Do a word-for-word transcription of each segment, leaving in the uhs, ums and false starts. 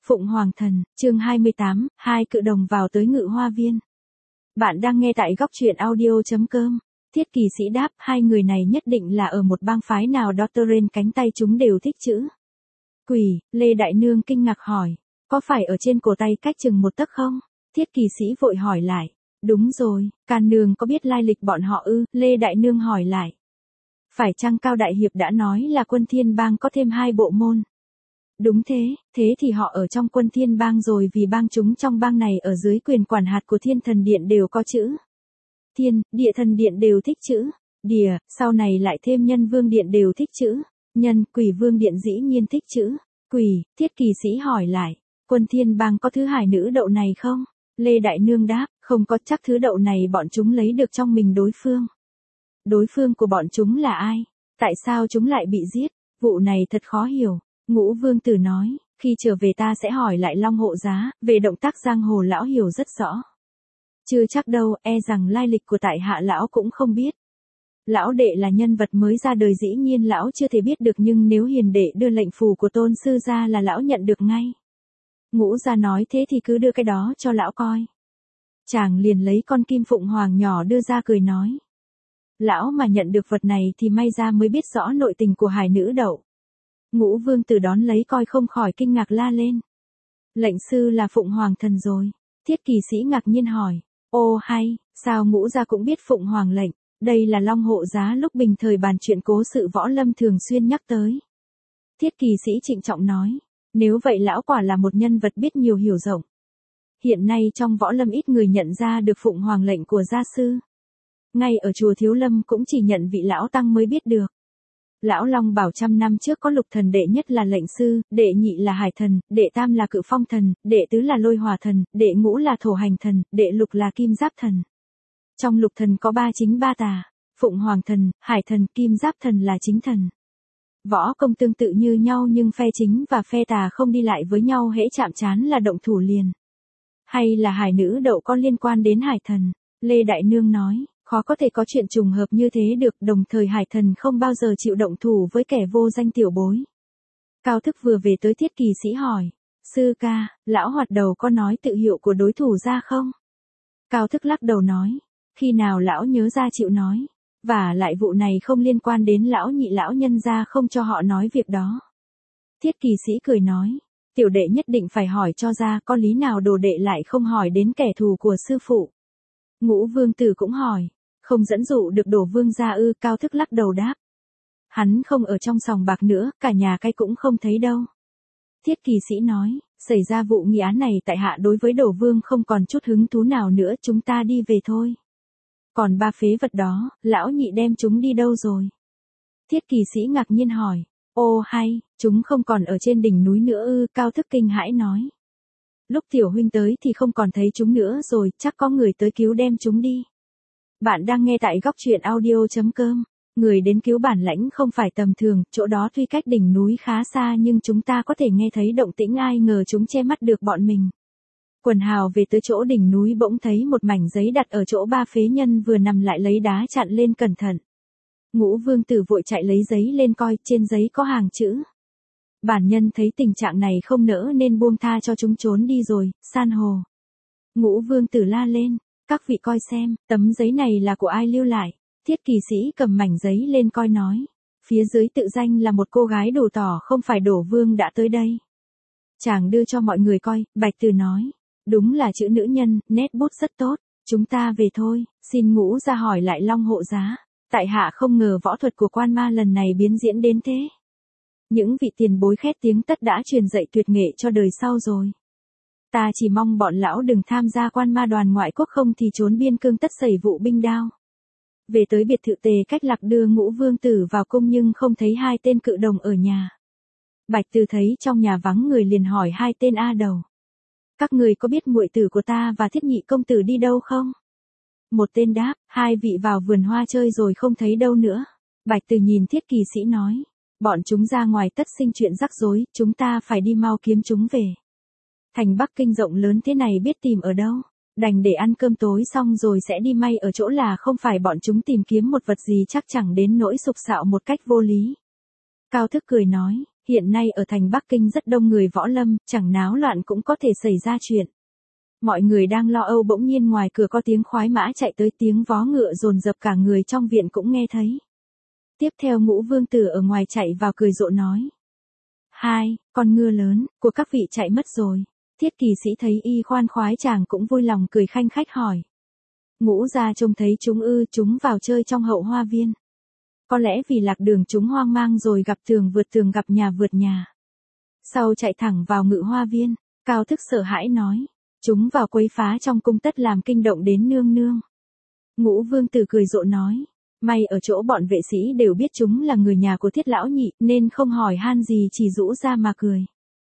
Phụng Hoàng Thần, chương hai mươi tám, hai cự đồng vào tới Ngự Hoa Viên. Bạn đang nghe tại góc truyện audio chấm com. Thiết Kỳ Sĩ đáp, hai người này nhất định là ở một bang phái nào đó, tơ rên cánh tay chúng đều thích chữ quỷ. Lê Đại Nương kinh ngạc hỏi, có phải ở trên cổ tay cách chừng một tấc không? Thiết Kỳ Sĩ vội hỏi lại, đúng rồi, Can Nương có biết lai lịch bọn họ ư? Lê Đại Nương hỏi lại, phải chăng Cao Đại Hiệp đã nói là Quân Thiên Bang có thêm hai bộ môn? Đúng thế, thế thì họ ở trong Quân Thiên Bang rồi, vì bang chúng trong bang này ở dưới quyền quản hạt của Thiên Thần Điện đều có chữ Thiên, Địa Thần Điện đều thích chữ Địa, sau này lại thêm Nhân Vương Điện đều thích chữ Nhân, Quỷ Vương Điện dĩ nhiên thích chữ Quỷ. Thiết Kỳ Sĩ hỏi lại, Quân Thiên Bang có thứ hải nữ đậu này không? Lê Đại Nương đáp, không có, chắc thứ đậu này bọn chúng lấy được trong mình đối phương. Đối phương của bọn chúng là ai? Tại sao chúng lại bị giết? Vụ này thật khó hiểu. Ngũ Vương Tử nói, khi trở về ta sẽ hỏi lại Long Hộ Giá, về động tác giang hồ lão hiểu rất rõ. Chưa chắc đâu, e rằng lai lịch của tại hạ lão cũng không biết. Lão đệ là nhân vật mới ra đời, dĩ nhiên lão chưa thể biết được, nhưng nếu hiền đệ đưa lệnh phù của tôn sư ra là lão nhận được ngay. Ngũ gia nói thế thì cứ đưa cái đó cho lão coi. Chàng liền lấy con kim phụng hoàng nhỏ đưa ra cười nói, lão mà nhận được vật này thì may ra mới biết rõ nội tình của hải nữ đậu. Ngũ Vương Tử đón lấy coi không khỏi kinh ngạc la lên, lệnh sư là Phụng Hoàng Thần rồi? Thiết Kỳ Sĩ ngạc nhiên hỏi, ô hay, sao ngũ gia cũng biết Phụng Hoàng lệnh? Đây là Long Hộ Giá lúc bình thời bàn chuyện cố sự võ lâm thường xuyên nhắc tới. Thiết Kỳ Sĩ trịnh trọng nói, nếu vậy lão quả là một nhân vật biết nhiều hiểu rộng. Hiện nay trong võ lâm ít người nhận ra được Phụng Hoàng lệnh của gia sư. Ngay ở chùa Thiếu Lâm cũng chỉ nhận vị lão tăng mới biết được. Lão Long bảo trăm năm trước có lục thần, đệ nhất là lệnh sư, đệ nhị là hải thần, đệ tam là cự phong thần, đệ tứ là lôi hỏa thần, đệ ngũ là thổ hành thần, đệ lục là kim giáp thần. Trong lục thần có ba chính ba tà, Phụng Hoàng Thần, hải thần, kim giáp thần là chính thần. Võ công tương tự như nhau nhưng phe chính và phe tà không đi lại với nhau, hễ chạm trán là động thủ liền. Hay là hải nữ đậu có liên quan đến hải thần? Lê Đại Nương nói, khó có thể có chuyện trùng hợp như thế được, đồng thời hải thần không bao giờ chịu động thủ với kẻ vô danh tiểu bối. Cao Thức vừa về tới, Thiết Kỳ Sĩ hỏi, sư ca, lão hoạt đầu có nói tự hiệu của đối thủ ra không? Cao Thức lắc đầu nói, khi nào lão nhớ ra chịu nói, và lại vụ này không liên quan đến lão nhị, lão nhân gia không cho họ nói việc đó. Thiết Kỳ Sĩ cười nói, tiểu đệ nhất định phải hỏi cho ra, có lý nào đồ đệ lại không hỏi đến kẻ thù của sư phụ? Ngũ Vương Tử cũng hỏi, không dẫn dụ được Đổ Vương gia ư? Cao Thức lắc đầu đáp, hắn không ở trong sòng bạc nữa, cả nhà cái cũng không thấy đâu. Thiết Kỳ Sĩ nói, xảy ra vụ nghi án này tại hạ đối với Đổ Vương không còn chút hứng thú nào nữa, chúng ta đi về thôi. Còn ba phế vật đó, lão nhị đem chúng đi đâu rồi? Thiết Kỳ Sĩ ngạc nhiên hỏi, ô hay, chúng không còn ở trên đỉnh núi nữa ư? Cao Thức kinh hãi nói, lúc tiểu huynh tới thì không còn thấy chúng nữa rồi, chắc có người tới cứu đem chúng đi. Bạn đang nghe tại góc truyện audio chấm com. Người đến cứu bản lãnh không phải tầm thường, chỗ đó tuy cách đỉnh núi khá xa nhưng chúng ta có thể nghe thấy động tĩnh, ai ngờ chúng che mắt được bọn mình. Quần hào về tới chỗ đỉnh núi bỗng thấy một mảnh giấy đặt ở chỗ ba phế nhân vừa nằm lại, lấy đá chặn lên cẩn thận. Ngũ Vương Tử vội chạy lấy giấy lên coi, trên giấy có hàng chữ. Bản nhân thấy tình trạng này không nỡ nên buông tha cho chúng trốn đi rồi, san hồ. Ngũ Vương Tử la lên, các vị coi xem, tấm giấy này là của ai lưu lại? Thiết Kỳ Sĩ cầm mảnh giấy lên coi nói, phía dưới tự danh là một cô gái, đồ tỏ không phải Đổ Vương đã tới đây. Chàng đưa cho mọi người coi, Bạch Từ nói, đúng là chữ nữ nhân, nét bút rất tốt, chúng ta về thôi. Xin Ngũ ra hỏi lại Long Hộ Giá, tại hạ không ngờ võ thuật của quan ma lần này biến diễn đến thế. Những vị tiền bối khét tiếng tất đã truyền dạy tuyệt nghệ cho đời sau rồi. Ta chỉ mong bọn lão đừng tham gia quan ma đoàn ngoại quốc, không thì trốn biên cương tất xảy vụ binh đao. Về tới biệt thự, Tề Cách Lạc đưa Ngũ Vương Tử vào cung nhưng không thấy hai tên cự đồng ở nhà. Bạch Từ thấy trong nhà vắng người liền hỏi hai tên A Đầu, các người có biết muội tử của ta và Thiết nhị công tử đi đâu không? Một tên đáp, hai vị vào vườn hoa chơi rồi không thấy đâu nữa. Bạch Từ nhìn Thiết Kỳ Sĩ nói, bọn chúng ra ngoài tất sinh chuyện rắc rối, chúng ta phải đi mau kiếm chúng về. Thành Bắc Kinh rộng lớn thế này biết tìm ở đâu, đành để ăn cơm tối xong rồi sẽ đi, may ở chỗ là không phải bọn chúng tìm kiếm một vật gì chắc chẳng đến nỗi sục sạo một cách vô lý. Cao Thức cười nói, hiện nay ở thành Bắc Kinh rất đông người võ lâm, chẳng náo loạn cũng có thể xảy ra chuyện. Mọi người đang lo âu bỗng nhiên ngoài cửa có tiếng khoái mã chạy tới, tiếng vó ngựa dồn dập, cả người trong viện cũng nghe thấy. Tiếp theo Ngũ Vương Tử ở ngoài chạy vào cười rộ nói. Hai, con ngựa lớn, của các vị chạy mất rồi. Thiết Kỳ Sĩ thấy y khoan khoái chàng cũng vui lòng cười khanh khách hỏi. Ngũ gia trông thấy chúng ư? Chúng vào chơi trong hậu hoa viên. Có lẽ vì lạc đường chúng hoang mang rồi gặp tường vượt tường, gặp nhà vượt nhà. Sau chạy thẳng vào Ngự Hoa Viên, Cao Thức sợ hãi nói. Chúng vào quấy phá trong cung, tất làm kinh động đến nương nương. Ngũ Vương Tử cười rộ nói. May ở chỗ bọn vệ sĩ đều biết chúng là người nhà của Thiết lão nhị, nên không hỏi han gì, chỉ rũ ra mà cười.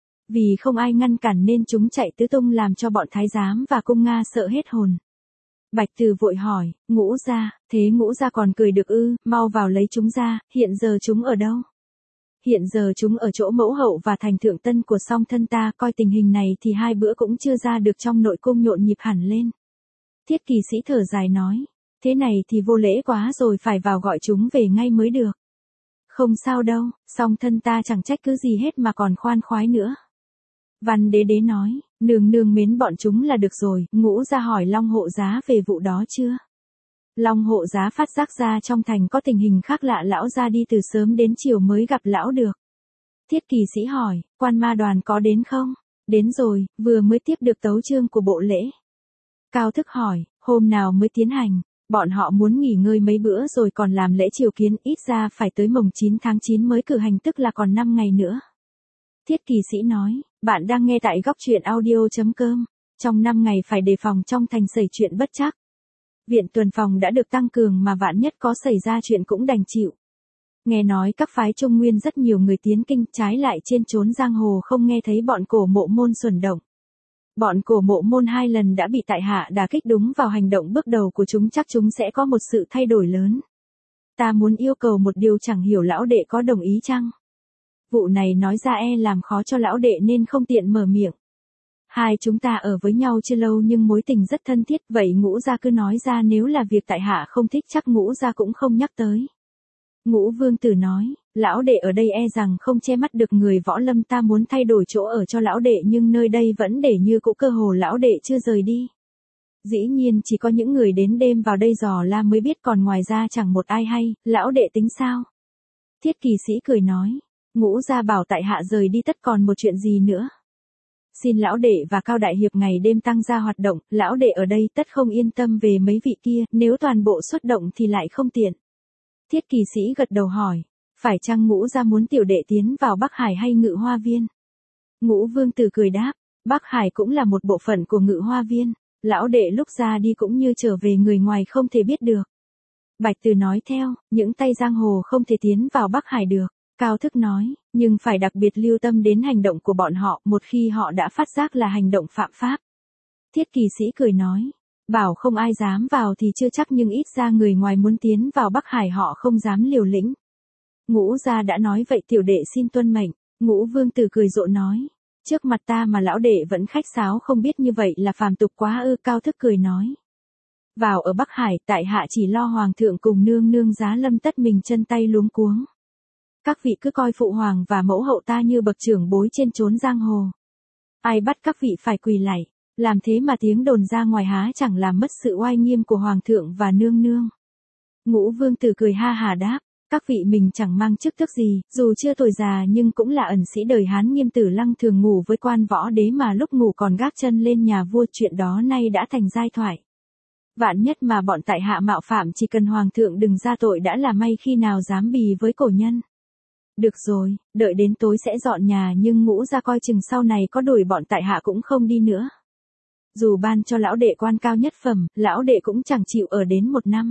Vì không ai ngăn cản nên chúng chạy tứ tung, làm cho bọn thái giám và cung Nga sợ hết hồn. Bạch Từ vội hỏi, Ngũ gia, thế Ngũ gia còn cười được ư? Mau vào lấy chúng ra, hiện giờ chúng ở đâu? Hiện giờ chúng ở chỗ mẫu hậu và thành thượng tân của song thân ta, coi tình hình này thì hai bữa cũng chưa ra được, trong nội cung nhộn nhịp hẳn lên. Thiết Kỳ Sĩ thở dài nói, thế này thì vô lễ quá rồi, phải vào gọi chúng về ngay mới được. Không sao đâu, song thân ta chẳng trách cứ gì hết mà còn khoan khoái nữa. Văn Đế Đế nói, nương nương mến bọn chúng là được rồi. Ngũ gia hỏi Long Hộ Giá về vụ đó chưa? Long Hộ Giá phát giác ra trong thành có tình hình khác lạ, lão ra đi từ sớm đến chiều mới gặp lão được. Thiết Kỳ Sĩ hỏi, quan ma đoàn có đến không? Đến rồi, vừa mới tiếp được tấu chương của bộ lễ. Cao Thức hỏi, hôm nào mới tiến hành? Bọn họ muốn nghỉ ngơi mấy bữa rồi còn làm lễ triều kiến, ít ra phải tới mồng chín tháng chín mới cử hành, tức là còn năm ngày nữa. Thiết Kỳ Sĩ nói, bạn đang nghe tại góc truyện audio.com. Trong năm ngày phải đề phòng trong thành xảy chuyện bất trắc. Viện tuần phòng đã được tăng cường mà vạn nhất có xảy ra chuyện cũng đành chịu. Nghe nói các phái Trung Nguyên rất nhiều người tiến kinh, trái lại trên chốn giang hồ không nghe thấy bọn Cổ Mộ Môn xuẩn động. Bọn Cổ Mộ Môn hai lần đã bị tại hạ đả kích, đúng vào hành động bước đầu của chúng, chắc chúng sẽ có một sự thay đổi lớn. Ta muốn yêu cầu một điều, chẳng hiểu lão đệ có đồng ý chăng? Vụ này nói ra e làm khó cho lão đệ nên không tiện mở miệng. Hai chúng ta ở với nhau chưa lâu nhưng mối tình rất thân thiết, vậy Ngũ gia cứ nói ra, nếu là việc tại hạ không thích chắc Ngũ gia cũng không nhắc tới. Ngũ Vương Tử nói, lão đệ ở đây e rằng không che mắt được người võ lâm, ta muốn thay đổi chỗ ở cho lão đệ nhưng nơi đây vẫn để như cũ, cơ hồ lão đệ chưa rời đi. Dĩ nhiên chỉ có những người đến đêm vào đây dò la mới biết, còn ngoài ra chẳng một ai hay. Lão đệ tính sao? Thiết Kỳ Sĩ cười nói, Ngũ gia bảo tại hạ rời đi, tất còn một chuyện gì nữa? Xin lão đệ và Cao đại hiệp ngày đêm tăng ra hoạt động, lão đệ ở đây tất không yên tâm về mấy vị kia, nếu toàn bộ xuất động thì lại không tiện. Thiết Kỳ Sĩ gật đầu hỏi, phải chăng Ngũ gia muốn tiểu đệ tiến vào Bắc Hải hay Ngự Hoa Viên? Ngũ Vương Tử cười đáp, Bắc Hải cũng là một bộ phận của Ngự Hoa Viên, lão đệ lúc ra đi cũng như trở về, người ngoài không thể biết được. Bạch Từ nói theo, những tay giang hồ không thể tiến vào Bắc Hải được. Cao Thức nói, nhưng phải đặc biệt lưu tâm đến hành động của bọn họ, một khi họ đã phát giác là hành động phạm pháp. Thiết Kỳ Sĩ cười nói, bảo không ai dám vào thì chưa chắc, nhưng ít ra người ngoài muốn tiến vào Bắc Hải họ không dám liều lĩnh. Ngũ gia đã nói vậy, tiểu đệ xin tuân mệnh. Ngũ Vương Tử cười rộ nói, trước mặt ta mà lão đệ vẫn khách sáo, không biết như vậy là phàm tục quá ư? Cao Thức cười nói, vào ở Bắc Hải, tại hạ chỉ lo hoàng thượng cùng nương nương Giá Lâm tất mình chân tay luống cuống. Các vị cứ coi phụ hoàng và mẫu hậu ta như bậc trưởng bối trên chốn giang hồ. Ai bắt các vị phải quỳ lạy, làm thế mà tiếng đồn ra ngoài há chẳng làm mất sự oai nghiêm của hoàng thượng và nương nương. Ngũ Vương Tử cười ha hà đáp, các vị mình chẳng mang chức tước gì, dù chưa tuổi già nhưng cũng là ẩn sĩ đời Hán. Nghiêm Tử Lăng thường ngủ với quan võ đế mà lúc ngủ còn gác chân lên nhà vua, chuyện đó nay đã thành giai thoại. Vạn nhất mà bọn tại hạ mạo phạm, chỉ cần hoàng thượng đừng ra tội đã là may, khi nào dám bì với cổ nhân. Được rồi, đợi đến tối sẽ dọn nhà, nhưng Ngũ gia coi chừng sau này có đuổi bọn tại hạ cũng không đi nữa. Dù ban cho lão đệ quan cao nhất phẩm, lão đệ cũng chẳng chịu ở đến một năm.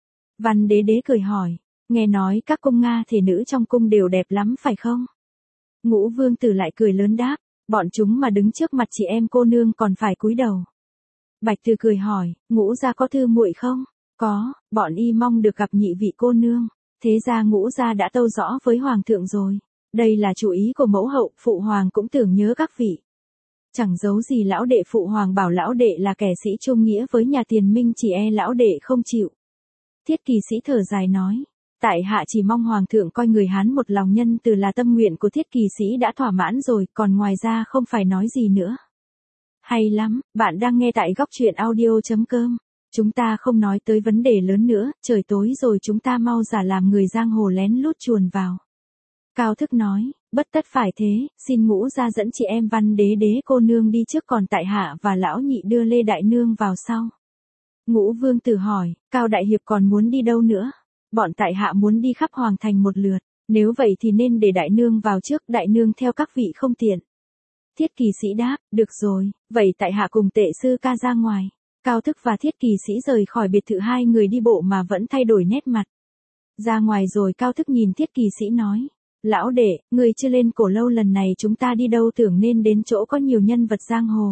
Văn Đế Đế cười hỏi, nghe nói các cung Nga thể nữ trong cung đều đẹp lắm phải không? Ngũ Vương Tử lại cười lớn đáp, bọn chúng mà đứng trước mặt chị em cô nương còn phải cúi đầu. Bạch Từ cười hỏi, Ngũ gia có thư muội không? Có, bọn y mong được gặp nhị vị cô nương. Thế ra Ngũ gia đã tâu rõ với hoàng thượng rồi. Đây là chủ ý của mẫu hậu, phụ hoàng cũng tưởng nhớ các vị. Chẳng giấu gì lão đệ, phụ hoàng bảo lão đệ là kẻ sĩ trung nghĩa với nhà Tiền Minh, chỉ e lão đệ không chịu. Thiết Kỳ Sĩ thở dài nói, Tại hạ chỉ mong hoàng thượng coi người Hán một lòng nhân từ là tâm nguyện của thiết kỳ sĩ đã thỏa mãn rồi, còn ngoài ra không phải nói gì nữa. Hay lắm, bạn đang nghe tại góc truyện audio.com. Chúng ta không nói tới vấn đề lớn nữa, trời tối rồi chúng ta mau giả làm người giang hồ lén lút chuồn vào. Cao Thức nói, bất tất phải thế, xin Ngũ ra dẫn chị em Văn Đế Đế cô nương đi trước, còn tại hạ và lão nhị đưa Lê Đại Nương vào sau. Ngũ Vương Tử hỏi, Cao Đại Hiệp còn muốn đi đâu nữa? Bọn tại hạ muốn đi khắp Hoàng Thành một lượt, nếu vậy thì nên để Đại Nương vào trước, Đại Nương theo các vị không tiện. Thiết kỳ sĩ đáp, được rồi, vậy tại hạ cùng Tệ Sư ca ra ngoài. Cao Thức và Thiết kỳ sĩ rời khỏi biệt thự, hai người đi bộ mà vẫn thay đổi nét mặt. Ra ngoài rồi Cao Thức nhìn Thiết kỳ sĩ nói, lão đệ, người chưa lên cổ lâu, lần này chúng ta đi đâu tưởng nên đến chỗ có nhiều nhân vật giang hồ.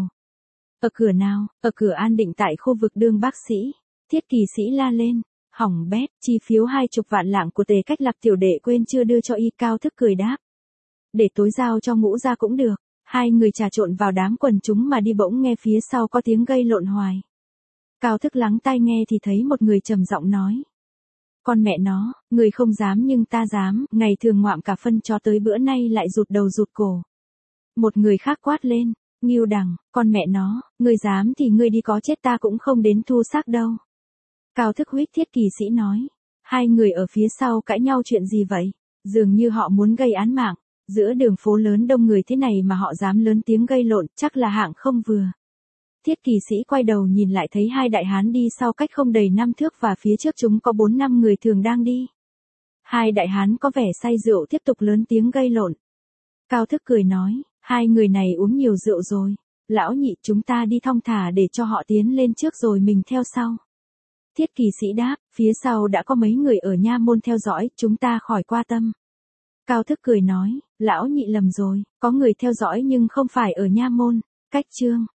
Ở cửa nào? Ở cửa An Định tại khu vực Đường Bác Sĩ. Thiết kỳ sĩ la lên, hỏng bét, chi phiếu hai chục vạn lạng của Tề Cách Lập tiểu đệ quên chưa đưa cho y. Cao Thức cười đáp, để tối giao cho Ngũ ra cũng được. Hai người trà trộn vào đám quần chúng mà đi, bỗng nghe phía sau có tiếng gây lộn hoài. Cao Thức lắng tai nghe thì thấy một người trầm giọng nói, con mẹ nó, người không dám nhưng ta dám, ngày thường ngoạm cả phân chó tới bữa nay lại rụt đầu rụt cổ. Một người khác quát lên, Ngưu Đằng, con mẹ nó, người dám thì ngươi đi, có chết ta cũng không đến thu xác đâu. Cao Thức huých Thiết kỳ sĩ nói, hai người ở phía sau cãi nhau chuyện gì vậy? Dường như họ muốn gây án mạng, giữa đường phố lớn đông người thế này mà họ dám lớn tiếng gây lộn, chắc là hạng không vừa. Thiết kỳ sĩ quay đầu nhìn lại thấy hai đại hán đi sau cách không đầy năm thước và phía trước chúng có bốn năm người thường đang đi. Hai đại hán có vẻ say rượu tiếp tục lớn tiếng gây lộn. Cao Thức cười nói, hai người này uống nhiều rượu rồi. Lão nhị, chúng ta đi thong thả để cho họ tiến lên trước rồi mình theo sau. Thiết kỳ sĩ đáp, phía sau đã có mấy người ở nha môn theo dõi, chúng ta khỏi qua tâm. Cao Thức cười nói, lão nhị lầm rồi, có người theo dõi nhưng không phải ở nha môn. Cách chương